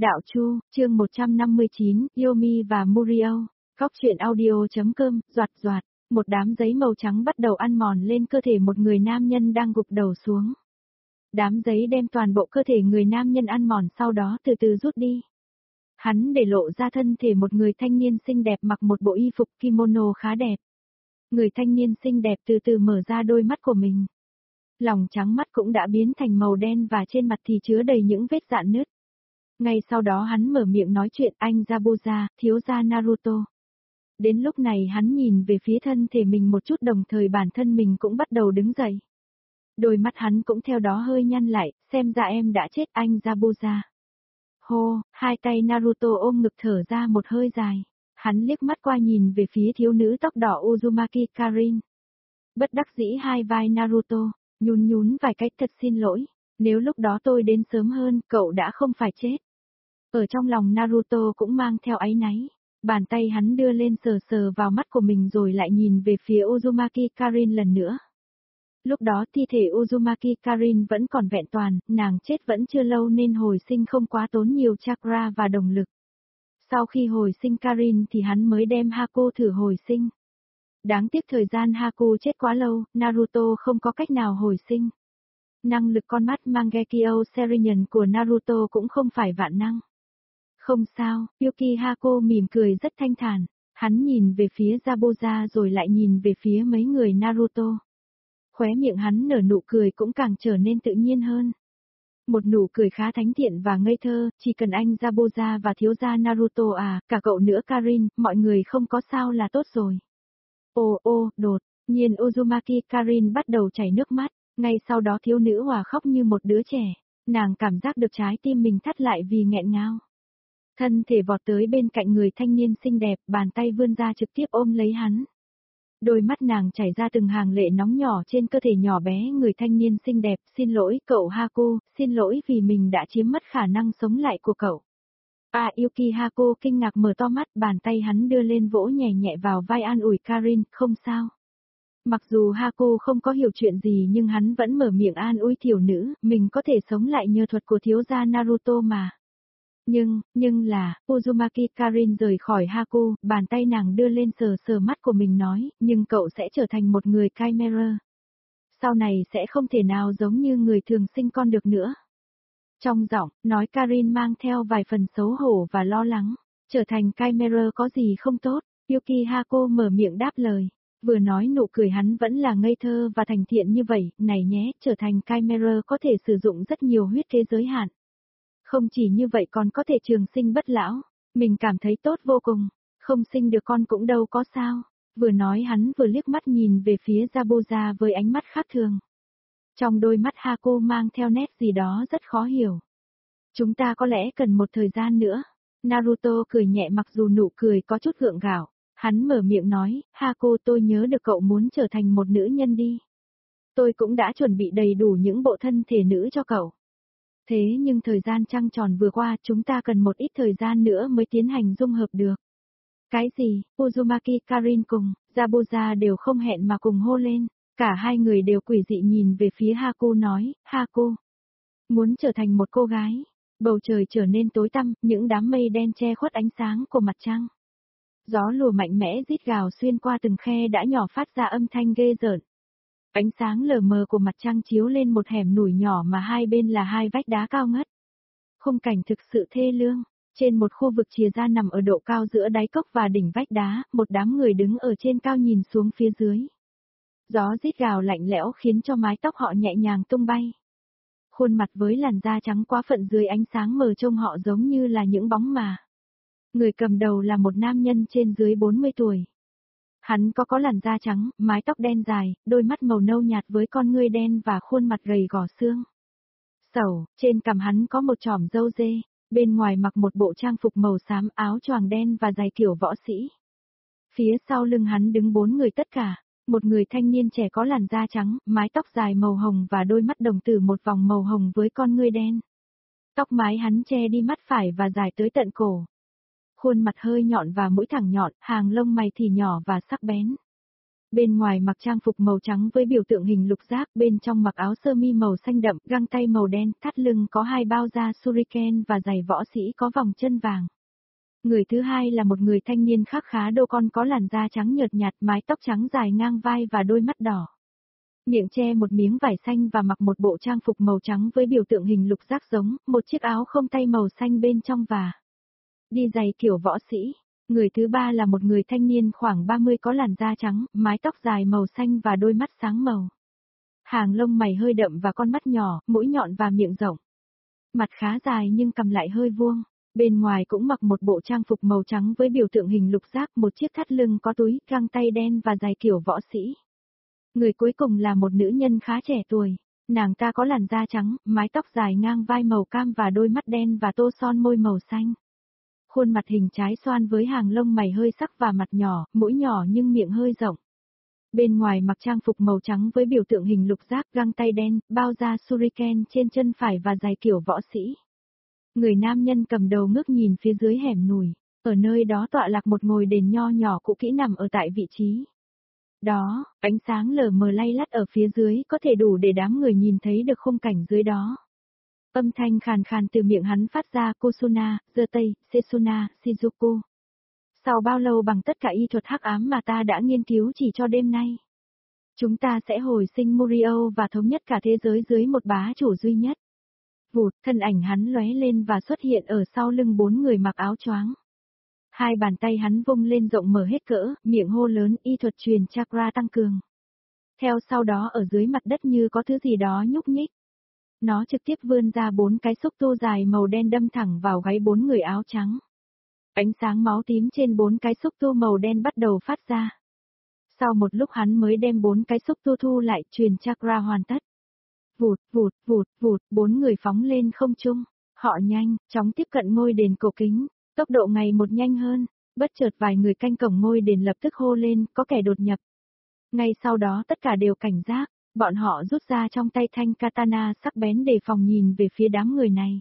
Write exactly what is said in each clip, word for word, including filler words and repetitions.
Đạo Chu, chương một trăm năm mươi chín, Yomi và Murio. Góc truyện audio.com, doạt doạt, một đám giấy màu trắng bắt đầu ăn mòn lên cơ thể một người nam nhân đang gục đầu xuống. Đám giấy đem toàn bộ cơ thể người nam nhân ăn mòn sau đó từ từ rút đi. Hắn để lộ ra thân thể một người thanh niên xinh đẹp mặc một bộ y phục kimono khá đẹp. Người thanh niên xinh đẹp từ từ mở ra đôi mắt của mình. Lòng trắng mắt cũng đã biến thành màu đen và trên mặt thì chứa đầy những vết rạn nứt. Ngay sau đó hắn mở miệng nói chuyện, anh Zabuza, thiếu gia Naruto. Đến lúc này hắn nhìn về phía thân thể mình một chút, đồng thời bản thân mình cũng bắt đầu đứng dậy. Đôi mắt hắn cũng theo đó hơi nhăn lại, xem ra em đã chết anh Zabuza. Hô, hai tay Naruto ôm ngực thở ra một hơi dài. Hắn liếc mắt qua nhìn về phía thiếu nữ tóc đỏ Uzumaki Karin. Bất đắc dĩ hai vai Naruto, nhún nhún vài cách, thật xin lỗi. Nếu lúc đó tôi đến sớm hơn, cậu đã không phải chết. Ở trong lòng Naruto cũng mang theo áy náy. Bàn tay hắn đưa lên sờ sờ vào mắt của mình rồi lại nhìn về phía Uzumaki Karin lần nữa. Lúc đó thi thể Uzumaki Karin vẫn còn vẹn toàn, nàng chết vẫn chưa lâu nên hồi sinh không quá tốn nhiều chakra và động lực. Sau khi hồi sinh Karin thì hắn mới đem Haku thử hồi sinh. Đáng tiếc thời gian Haku chết quá lâu, Naruto không có cách nào hồi sinh. Năng lực con mắt Mangekyo Serinian của Naruto cũng không phải vạn năng. Không sao, Yukihako mỉm cười rất thanh thản. Hắn nhìn về phía Zabuza rồi lại nhìn về phía mấy người Naruto. Khóe miệng hắn nở nụ cười cũng càng trở nên tự nhiên hơn. Một nụ cười khá thánh thiện và ngây thơ, chỉ cần anh Zabuza và thiếu gia Naruto à, cả cậu nữa Karin, mọi người không có sao là tốt rồi. Ô ô, đột nhiên Uzumaki Karin bắt đầu chảy nước mắt, ngay sau đó thiếu nữ hòa khóc như một đứa trẻ, nàng cảm giác được trái tim mình thắt lại vì nghẹn ngào. Thân thể vọt tới bên cạnh người thanh niên xinh đẹp, bàn tay vươn ra trực tiếp ôm lấy hắn. Đôi mắt nàng chảy ra từng hàng lệ nóng nhỏ trên cơ thể nhỏ bé người thanh niên xinh đẹp, xin lỗi cậu Haku, xin lỗi vì mình đã chiếm mất khả năng sống lại của cậu. À Yukihako kinh ngạc mở to mắt, bàn tay hắn đưa lên vỗ nhẹ nhẹ vào vai an ủi Karin, không sao. Mặc dù Haku không có hiểu chuyện gì nhưng hắn vẫn mở miệng an ủi thiếu nữ, mình có thể sống lại nhờ thuật của thiếu gia Naruto mà. Nhưng, nhưng là, Uzumaki Karin rời khỏi Haku, bàn tay nàng đưa lên sờ sờ mắt của mình nói, nhưng cậu sẽ trở thành một người Chimera. Sau này sẽ không thể nào giống như người thường sinh con được nữa. Trong giọng, nói Karin mang theo vài phần xấu hổ và lo lắng, trở thành Chimera có gì không tốt, Yukihako mở miệng đáp lời. Vừa nói nụ cười hắn vẫn là ngây thơ và thành thiện như vậy, này nhé, trở thành Chimera có thể sử dụng rất nhiều huyết kế giới hạn. Không chỉ như vậy còn có thể trường sinh bất lão, mình cảm thấy tốt vô cùng, không sinh được con cũng đâu có sao. Vừa nói hắn vừa liếc mắt nhìn về phía Zabuza với ánh mắt khác thường. Trong đôi mắt Haku mang theo nét gì đó rất khó hiểu. Chúng ta có lẽ cần một thời gian nữa. Naruto cười nhẹ mặc dù nụ cười có chút gượng gạo. Hắn mở miệng nói, Haku tôi nhớ được cậu muốn trở thành một nữ nhân đi. Tôi cũng đã chuẩn bị đầy đủ những bộ thân thể nữ cho cậu. Thế nhưng thời gian trăng tròn vừa qua chúng ta cần một ít thời gian nữa mới tiến hành dung hợp được. Cái gì, Uzumaki Karin cùng, Zabuza đều không hẹn mà cùng hô lên, cả hai người đều quỷ dị nhìn về phía Haku nói, Haku, muốn trở thành một cô gái. Bầu trời trở nên tối tăm, những đám mây đen che khuất ánh sáng của mặt trăng. Gió lùa mạnh mẽ rít gào xuyên qua từng khe đã nhỏ phát ra âm thanh ghê rợn. Ánh sáng lờ mờ của mặt trăng chiếu lên một hẻm núi nhỏ mà hai bên là hai vách đá cao ngất. Khung cảnh thực sự thê lương, trên một khu vực chìa ra nằm ở độ cao giữa đáy cốc và đỉnh vách đá, một đám người đứng ở trên cao nhìn xuống phía dưới. Gió rít gào lạnh lẽo khiến cho mái tóc họ nhẹ nhàng tung bay. Khuôn mặt với làn da trắng quá phận dưới ánh sáng mờ trông họ giống như là những bóng mà. Người cầm đầu là một nam nhân trên dưới bốn mươi tuổi. Hắn có có làn da trắng, mái tóc đen dài, đôi mắt màu nâu nhạt với con ngươi đen và khuôn mặt gầy gò xương. Sầu, trên cằm hắn có một chòm râu dê, bên ngoài mặc một bộ trang phục màu xám, áo choàng đen và giày kiểu võ sĩ. Phía sau lưng hắn đứng bốn người tất cả, một người thanh niên trẻ có làn da trắng, mái tóc dài màu hồng và đôi mắt đồng tử một vòng màu hồng với con ngươi đen. Tóc mái hắn che đi mắt phải và dài tới tận cổ. Khuôn mặt hơi nhọn và mũi thẳng nhọn, hàng lông mày thì nhỏ và sắc bén. Bên ngoài mặc trang phục màu trắng với biểu tượng hình lục giác, bên trong mặc áo sơ mi màu xanh đậm, găng tay màu đen, thắt lưng có hai bao da shuriken và giày võ sĩ có vòng chân vàng. Người thứ hai là một người thanh niên khác khá đô con có làn da trắng nhợt nhạt, mái tóc trắng dài ngang vai và đôi mắt đỏ. Miệng che một miếng vải xanh và mặc một bộ trang phục màu trắng với biểu tượng hình lục giác giống, một chiếc áo không tay màu xanh bên trong và đi giày kiểu võ sĩ. Người thứ ba là một người thanh niên khoảng ba mươi có làn da trắng, mái tóc dài màu xanh và đôi mắt sáng màu. Hàng lông mày hơi đậm và con mắt nhỏ, mũi nhọn và miệng rộng. Mặt khá dài nhưng cằm lại hơi vuông. Bên ngoài cũng mặc một bộ trang phục màu trắng với biểu tượng hình lục giác, một chiếc thắt lưng có túi, găng tay đen và giày kiểu võ sĩ. Người cuối cùng là một nữ nhân khá trẻ tuổi. Nàng ta có làn da trắng, mái tóc dài ngang vai màu cam và đôi mắt đen và tô son môi màu xanh. Khuôn mặt hình trái xoan với hàng lông mày hơi sắc và mặt nhỏ, mũi nhỏ nhưng miệng hơi rộng. Bên ngoài mặc trang phục màu trắng với biểu tượng hình lục giác, găng tay đen, bao da shuriken trên chân phải và giày kiểu võ sĩ. Người nam nhân cầm đầu ngước nhìn phía dưới hẻm núi, ở nơi đó tọa lạc một ngôi đền nho nhỏ cũ kỹ nằm ở tại vị trí đó, ánh sáng lờ mờ lay lắt ở phía dưới có thể đủ để đám người nhìn thấy được khung cảnh dưới đó. Âm thanh khàn khàn từ miệng hắn phát ra, Kusuna, giơ tay, Setsuna, Shizuku. Sau bao lâu bằng tất cả y thuật hắc ám mà ta đã nghiên cứu chỉ cho đêm nay, chúng ta sẽ hồi sinh Murio và thống nhất cả thế giới dưới một bá chủ duy nhất. Vụt, thân ảnh hắn lóe lên và xuất hiện ở sau lưng bốn người mặc áo choáng. Hai bàn tay hắn vung lên rộng mở hết cỡ, miệng hô lớn, y thuật truyền chakra tăng cường. Theo sau đó ở dưới mặt đất như có thứ gì đó nhúc nhích. Nó trực tiếp vươn ra bốn cái xúc tu dài màu đen đâm thẳng vào gáy bốn người áo trắng. Ánh sáng máu tím trên bốn cái xúc tu màu đen bắt đầu phát ra. Sau một lúc hắn mới đem bốn cái xúc tu thu lại, truyền chakra hoàn tất. Vụt, vụt, vụt, vụt, bốn người phóng lên không trung. Họ nhanh, chóng tiếp cận ngôi đền cổ kính, tốc độ ngày một nhanh hơn. Bất chợt vài người canh cổng ngôi đền lập tức hô lên, có kẻ đột nhập. Ngay sau đó tất cả đều cảnh giác, bọn họ rút ra trong tay thanh katana sắc bén để phòng nhìn về phía đám người này.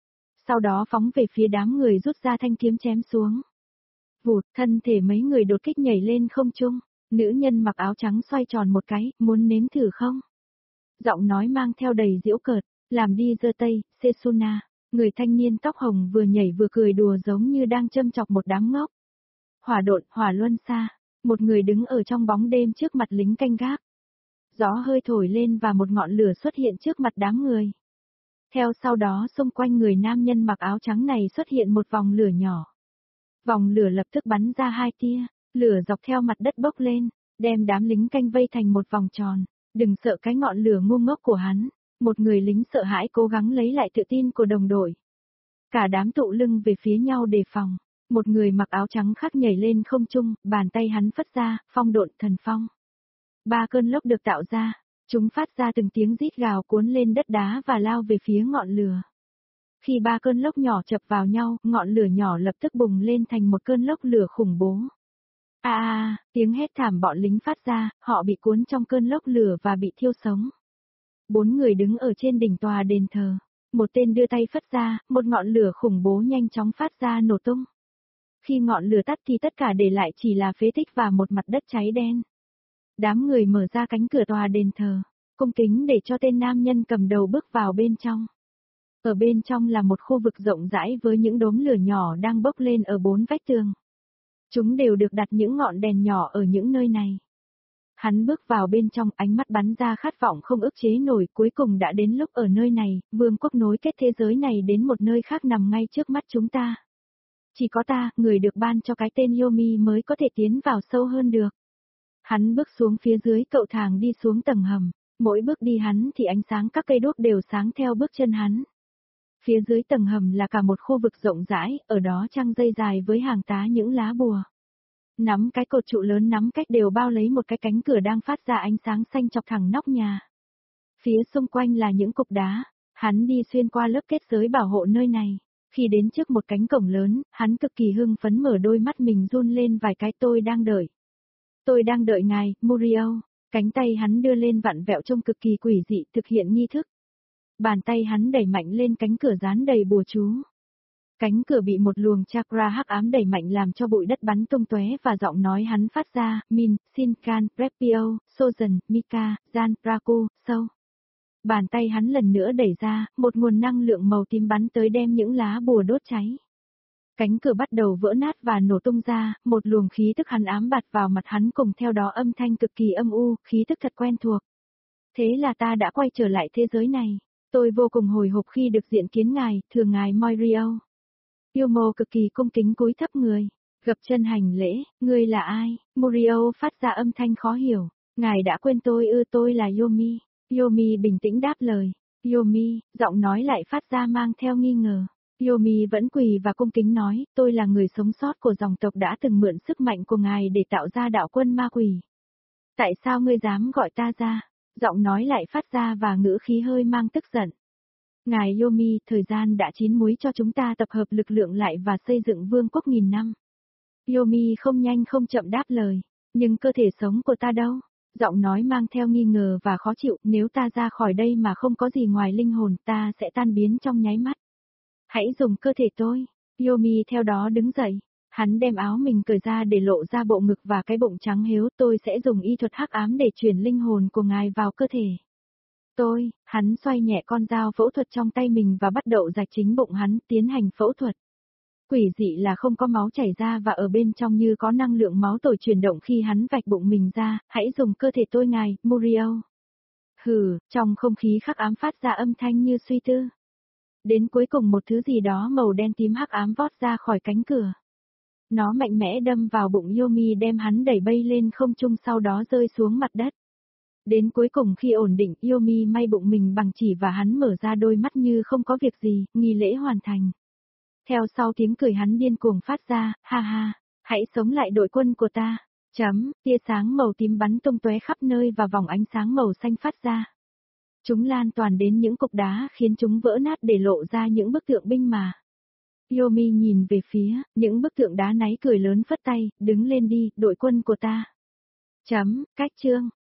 Sau đó phóng về phía đám người rút ra thanh kiếm chém xuống. Vụt, thân thể mấy người đột kích nhảy lên không trung, nữ nhân mặc áo trắng xoay tròn một cái, muốn nếm thử không? Giọng nói mang theo đầy giễu cợt, làm đi giơ tay, Setsuna. Người thanh niên tóc hồng vừa nhảy vừa cười đùa giống như đang châm chọc một đám ngốc. Hỏa độn, hỏa luân xa. Một người đứng ở trong bóng đêm trước mặt lính canh gác. Gió hơi thổi lên và một ngọn lửa xuất hiện trước mặt đám người. Theo sau đó xung quanh người nam nhân mặc áo trắng này xuất hiện một vòng lửa nhỏ. Vòng lửa lập tức bắn ra hai tia, lửa dọc theo mặt đất bốc lên, đem đám lính canh vây thành một vòng tròn. Đừng sợ cái ngọn lửa ngu ngốc của hắn. Một người lính sợ hãi cố gắng lấy lại tự tin của đồng đội. Cả đám tụ lưng về phía nhau đề phòng. Một người mặc áo trắng khác nhảy lên không trung, bàn tay hắn phất ra, phong độn thần phong. Ba cơn lốc được tạo ra, chúng phát ra từng tiếng rít gào cuốn lên đất đá và lao về phía ngọn lửa. Khi ba cơn lốc nhỏ chập vào nhau, ngọn lửa nhỏ lập tức bùng lên thành một cơn lốc lửa khủng bố. A a, tiếng hét thảm bọn lính phát ra, họ bị cuốn trong cơn lốc lửa và bị thiêu sống. Bốn người đứng ở trên đỉnh tòa đền thờ. Một tên đưa tay phất ra, một ngọn lửa khủng bố nhanh chóng phát ra nổ tung. Khi ngọn lửa tắt thì tất cả để lại chỉ là phế tích và một mặt đất cháy đen. Đám người mở ra cánh cửa tòa đền thờ, cung kính để cho tên nam nhân cầm đầu bước vào bên trong. Ở bên trong là một khu vực rộng rãi với những đốm lửa nhỏ đang bốc lên ở bốn vách tường. Chúng đều được đặt những ngọn đèn nhỏ ở những nơi này. Hắn bước vào bên trong, ánh mắt bắn ra khát vọng không ức chế nổi, cuối cùng đã đến lúc ở nơi này, vương quốc nối kết thế giới này đến một nơi khác nằm ngay trước mắt chúng ta. Chỉ có ta, người được ban cho cái tên Yomi mới có thể tiến vào sâu hơn được. Hắn bước xuống phía dưới cậu thang đi xuống tầng hầm, mỗi bước đi hắn thì ánh sáng các cây đuốc đều sáng theo bước chân hắn. Phía dưới tầng hầm là cả một khu vực rộng rãi, ở đó trăng dây dài với hàng tá những lá bùa. Nắm cái cột trụ lớn nắm cách đều bao lấy một cái cánh cửa đang phát ra ánh sáng xanh chọc thẳng nóc nhà. Phía xung quanh là những cục đá, hắn đi xuyên qua lớp kết giới bảo hộ nơi này. Khi đến trước một cánh cổng lớn, hắn cực kỳ hưng phấn mở đôi mắt mình run lên vài cái tôi đang đợi. Tôi đang đợi ngài, Murio. Cánh tay hắn đưa lên vặn vẹo trông cực kỳ quỷ dị thực hiện nghi thức. Bàn tay hắn đẩy mạnh lên cánh cửa dán đầy bùa chú. Cánh cửa bị một luồng chakra hắc ám đẩy mạnh làm cho bụi đất bắn tung tóe và giọng nói hắn phát ra, Min, Shinkan, Repio, Sozen, Mika, Jan, Raku, Sâu. Bàn tay hắn lần nữa đẩy ra, một nguồn năng lượng màu tím bắn tới đem những lá bùa đốt cháy. Cánh cửa bắt đầu vỡ nát và nổ tung ra, một luồng khí tức hắn ám bạt vào mặt hắn cùng theo đó âm thanh cực kỳ âm u, khí tức thật quen thuộc. Thế là ta đã quay trở lại thế giới này. Tôi vô cùng hồi hộp khi được diện kiến ngài, thưa ngài Morio. Yomo cực kỳ cung kính cúi thấp người, gập chân hành lễ, ngươi là ai? Morio phát ra âm thanh khó hiểu, ngài đã quên tôi ư? Tôi là Yomi. Yomi bình tĩnh đáp lời. Yomi, giọng nói lại phát ra mang theo nghi ngờ. Yomi vẫn quỳ và cung kính nói, tôi là người sống sót của dòng tộc đã từng mượn sức mạnh của ngài để tạo ra đạo quân ma quỷ. Tại sao ngươi dám gọi ta ra? Giọng nói lại phát ra và ngữ khí hơi mang tức giận. Ngài Yomi, thời gian đã chín muối cho chúng ta tập hợp lực lượng lại và xây dựng vương quốc nghìn năm. Yomi không nhanh không chậm đáp lời, nhưng cơ thể sống của ta đâu? Giọng nói mang theo nghi ngờ và khó chịu, nếu ta ra khỏi đây mà không có gì ngoài linh hồn ta sẽ tan biến trong nháy mắt. Hãy dùng cơ thể tôi. Yomi theo đó đứng dậy, hắn đem áo mình cởi ra để lộ ra bộ ngực và cái bụng trắng hiếu, tôi sẽ dùng y thuật hắc ám để chuyển linh hồn của ngài vào cơ thể. Tôi, hắn xoay nhẹ con dao phẫu thuật trong tay mình và bắt đầu rạch chính bụng hắn, tiến hành phẫu thuật. Quỷ dị là không có máu chảy ra và ở bên trong như có năng lượng máu tồi chuyển động khi hắn vạch bụng mình ra, hãy dùng cơ thể tôi ngài, Morio. Hừ, trong không khí khắc ám phát ra âm thanh như suy tư. Đến cuối cùng một thứ gì đó màu đen tím hắc ám vót ra khỏi cánh cửa. Nó mạnh mẽ đâm vào bụng Yomi đem hắn đẩy bay lên không trung sau đó rơi xuống mặt đất. Đến cuối cùng khi ổn định, Yomi may bụng mình bằng chỉ và hắn mở ra đôi mắt như không có việc gì, nghi lễ hoàn thành. Theo sau tiếng cười hắn điên cuồng phát ra, ha ha, hãy sống lại đội quân của ta. Chấm, tia sáng màu tím bắn tung tóe khắp nơi và vòng ánh sáng màu xanh phát ra. Chúng lan toàn đến những cục đá khiến chúng vỡ nát để lộ ra những bức tượng binh mà. Yomi nhìn về phía, những bức tượng đá náy cười lớn phất tay, đứng lên đi, đội quân của ta. Chấm, cách chương.